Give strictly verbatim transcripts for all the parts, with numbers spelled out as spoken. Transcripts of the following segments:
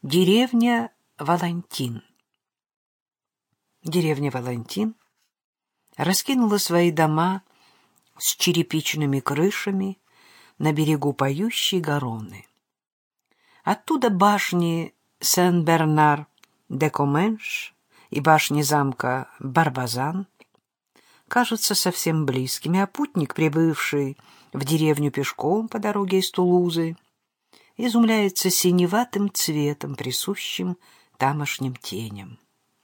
Деревня Валантин. Деревня Валантин раскинула свои дома с черепичными крышами на берегу поющей Гаронны. Оттуда башни Сен-Бернар-де-Коменш и башни замка Барбазан кажутся совсем близкими, а путник, прибывший в деревню пешком по дороге из Тулузы, изумляется синеватым цветом, присущим тамошним теням.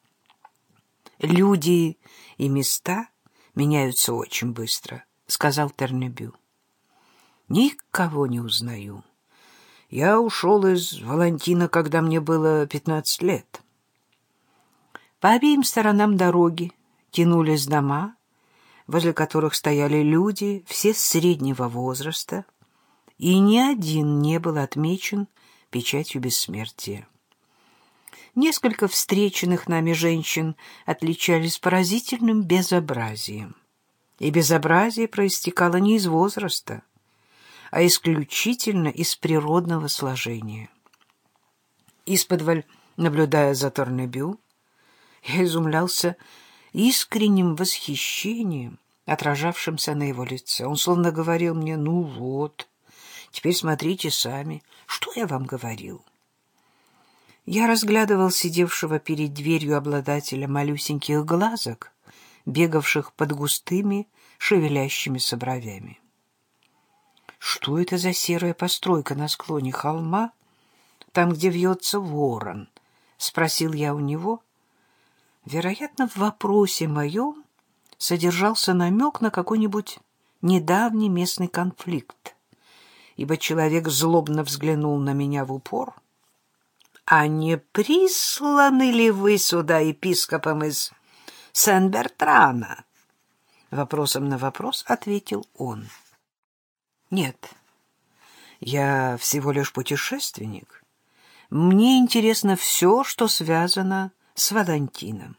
«Люди и места меняются очень быстро», — сказал Тернебю. «Никого не узнаю. Я ушел из Валантина, когда мне было пятнадцать лет». По обеим сторонам дороги тянулись дома, возле которых стояли люди, все среднего возраста, и ни один не был отмечен печатью бессмертия. Несколько встреченных нами женщин отличались поразительным безобразием. И безобразие проистекало не из возраста, а исключительно из природного сложения. Исподволь, наблюдая за Тернебю, я изумлялся искренним восхищением, отражавшимся на его лице. Он словно говорил мне: «Ну вот, теперь смотрите сами, что я вам говорил». Я разглядывал сидевшего перед дверью обладателя малюсеньких глазок, бегавших под густыми, шевелящимися бровями. «Что это за серая постройка на склоне холма, там, где вьется ворон?» — спросил я у него. Вероятно, в вопросе моем содержался намек на какой-нибудь недавний местный конфликт, ибо человек злобно взглянул на меня в упор. «А не присланы ли вы сюда епископом из Сен-Бертрана?» Вопросом на вопрос ответил он. «Нет, я всего лишь путешественник. Мне интересно все, что связано с Валантином».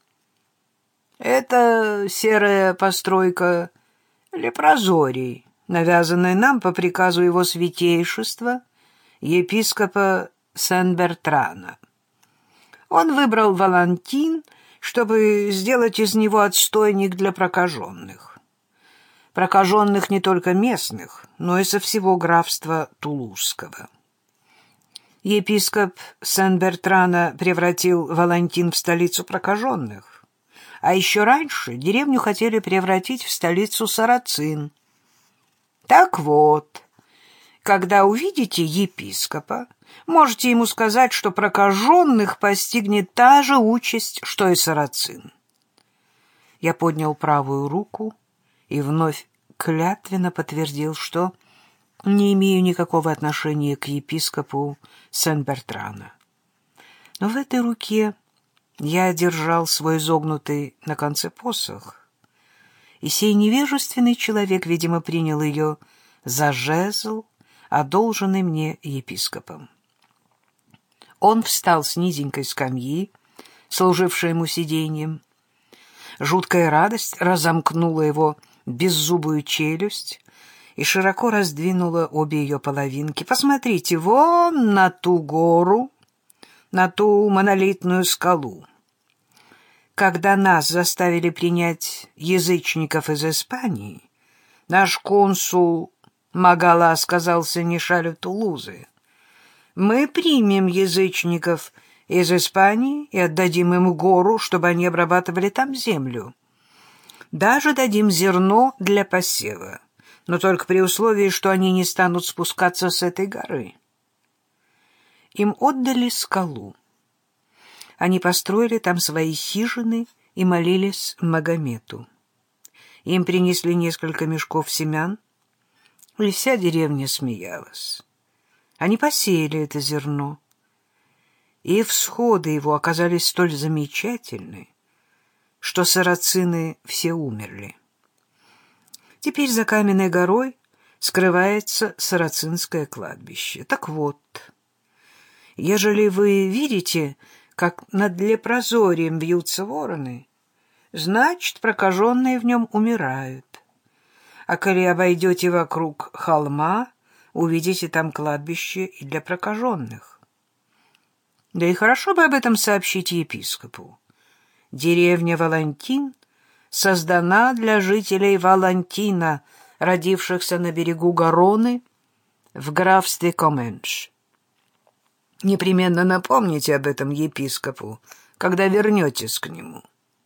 «Это серая постройка Лепрозорий, навязанная нам по приказу его святейшества, епископа Сен-Бертрана. Он выбрал Валантин, чтобы сделать из него отстойник для прокаженных. Прокаженных не только местных, но и со всего графства Тулузского. Епископ Сен-Бертрана превратил Валантин в столицу прокаженных, а еще раньше деревню хотели превратить в столицу сарацин. Так вот, когда увидите епископа, можете ему сказать, что прокаженных постигнет та же участь, что и сарацин». Я поднял правую руку и вновь клятвенно подтвердил, что не имею никакого отношения к епископу Сен-Бертрана. Но в этой руке я держал свой изогнутый на конце посох, и сей невежественный человек, видимо, принял ее за жезл, одолженный мне епископом. Он встал с низенькой скамьи, служившей ему сиденьем. Жуткая радость разомкнула его беззубую челюсть и широко раздвинула обе ее половинки. «Посмотрите, вон на ту гору, на ту монолитную скалу. Когда нас заставили принять язычников из Испании, наш консул Магала сказал сенешалю Тулузы: мы примем язычников из Испании и отдадим им гору, чтобы они обрабатывали там землю. Даже дадим зерно для посева, но только при условии, что они не станут спускаться с этой горы». Им отдали скалу. Они построили там свои хижины и молились Магомету. Им принесли несколько мешков семян, и вся деревня смеялась. Они посеяли это зерно, и всходы его оказались столь замечательны, что сарацины все умерли. Теперь за каменной горой скрывается сарацинское кладбище. Так вот, ежели вы видите, как над Лепрозорием вьются вороны, значит, прокаженные в нем умирают. А коли обойдете вокруг холма, увидите там кладбище и для прокаженных. Да и хорошо бы об этом сообщить епископу. Деревня Валентин создана для жителей Валентина, родившихся на берегу Гароны в графстве Коменш. Непременно напомните об этом епископу, когда вернетесь к нему.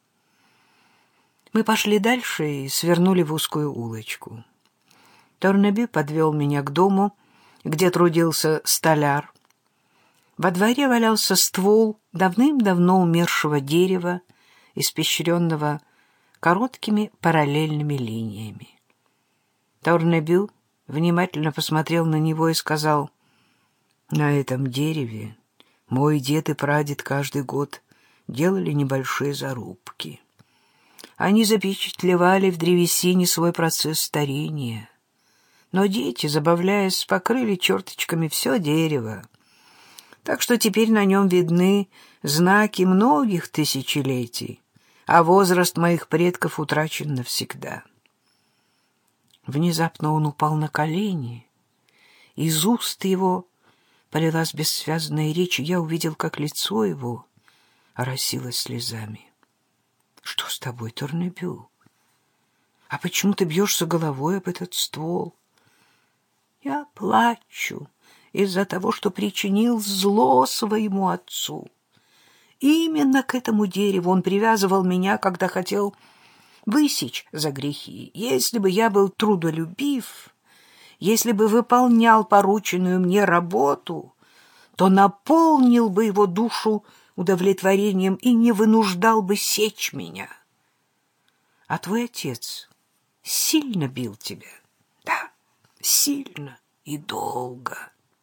Мы пошли дальше и свернули в узкую улочку. Торнебю подвел меня к дому, где трудился столяр. Во дворе валялся ствол давным-давно умершего дерева, испещренного короткими параллельными линиями. Торнебю внимательно посмотрел на него и сказал: «На этом дереве мой дед и прадед каждый год делали небольшие зарубки. Они запечатлевали в древесине свой процесс старения. Но дети, забавляясь, покрыли черточками все дерево, так что теперь на нем видны знаки многих тысячелетий, а возраст моих предков утрачен навсегда». Внезапно он упал на колени. Из уст его полилась бессвязная речь, и я увидел, как лицо его оросилось слезами. «Что с тобой, Торнебю? А почему ты бьешься головой об этот ствол?» «Я плачу из-за того, что причинил зло своему отцу. Именно к этому дереву он привязывал меня, когда хотел высечь за грехи. Если бы я был трудолюбив, если бы выполнял порученную мне работу, то наполнил бы его душу удовлетворением и не вынуждал бы сечь меня. А твой отец сильно бил тебя?» «Да, сильно и долго.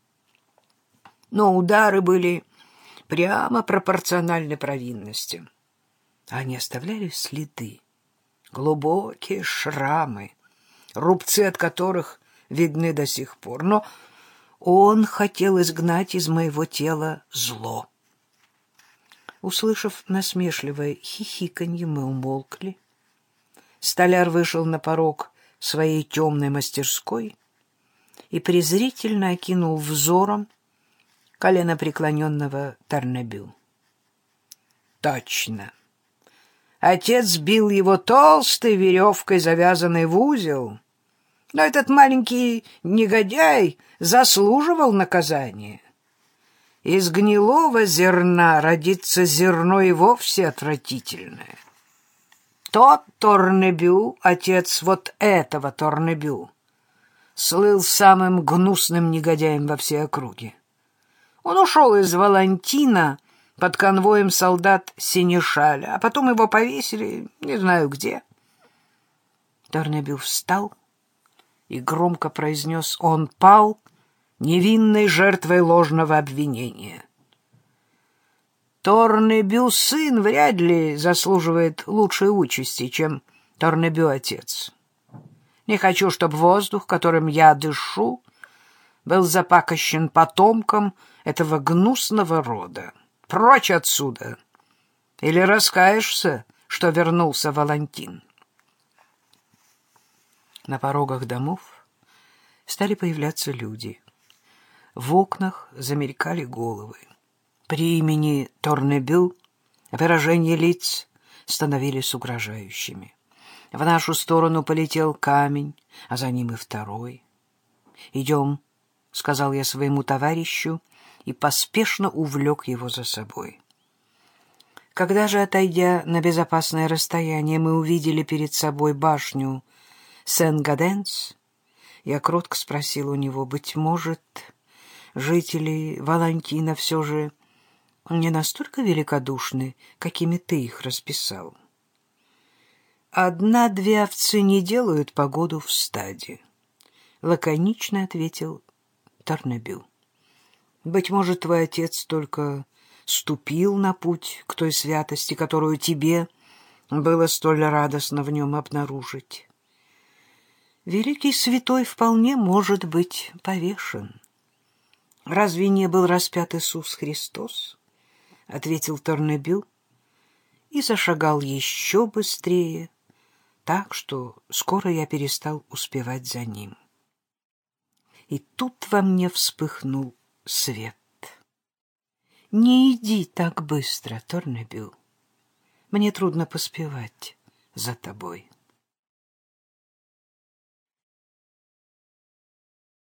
Но удары были прямо пропорциональны провинности. Они оставляли следы, глубокие шрамы, рубцы от которых видны до сих пор. Но он хотел изгнать из моего тела зло». Услышав насмешливое хихиканье, мы умолкли. Столяр вышел на порог своей темной мастерской и презрительно окинул взором коленопреклоненного Торнебю. «Точно. Отец бил его толстой веревкой, завязанной в узел, но этот маленький негодяй заслуживал наказания. Из гнилого зерна родится зерно и вовсе отвратительное. Тот Торнебю, отец вот этого Торнебю, слыл самым гнусным негодяем во всей округе. Он ушел из Валентина под конвоем солдат Сенешаля, а потом его повесили не знаю где». Торнебю встал и громко произнес: «Он пал невинной жертвой ложного обвинения». Торнебю сын вряд ли заслуживает лучшей участи, чем Торнебю отец. Не хочу, чтобы воздух, которым я дышу, был запакощен потомком этого гнусного рода. Прочь отсюда! Или раскаешься, что вернулся Валентин?» На порогах домов стали появляться люди. В окнах замелькали головы. При имени Торнебю выражения лиц становились угрожающими. В нашу сторону полетел камень, а за ним и второй. «Идем», — сказал я своему товарищу и поспешно увлек его за собой. Когда же, отойдя на безопасное расстояние, мы увидели перед собой башню Сен-Гаденс, я кротко спросил у него: «Быть может, жители Валентина все же не настолько великодушны, какими ты их расписал?» «Одна-две овцы не делают погоду в стаде», — лаконично ответил Торнебю. «Быть может, твой отец только ступил на путь к той святости, которую тебе было столь радостно в нем обнаружить. Великий святой вполне может быть повешен. Разве не был распят Иисус Христос?» — ответил Торнебю и зашагал еще быстрее, так что скоро я перестал успевать за ним. И тут во мне вспыхнул свет. Не иди так быстро, Торнебю. Мне трудно поспевать за тобой.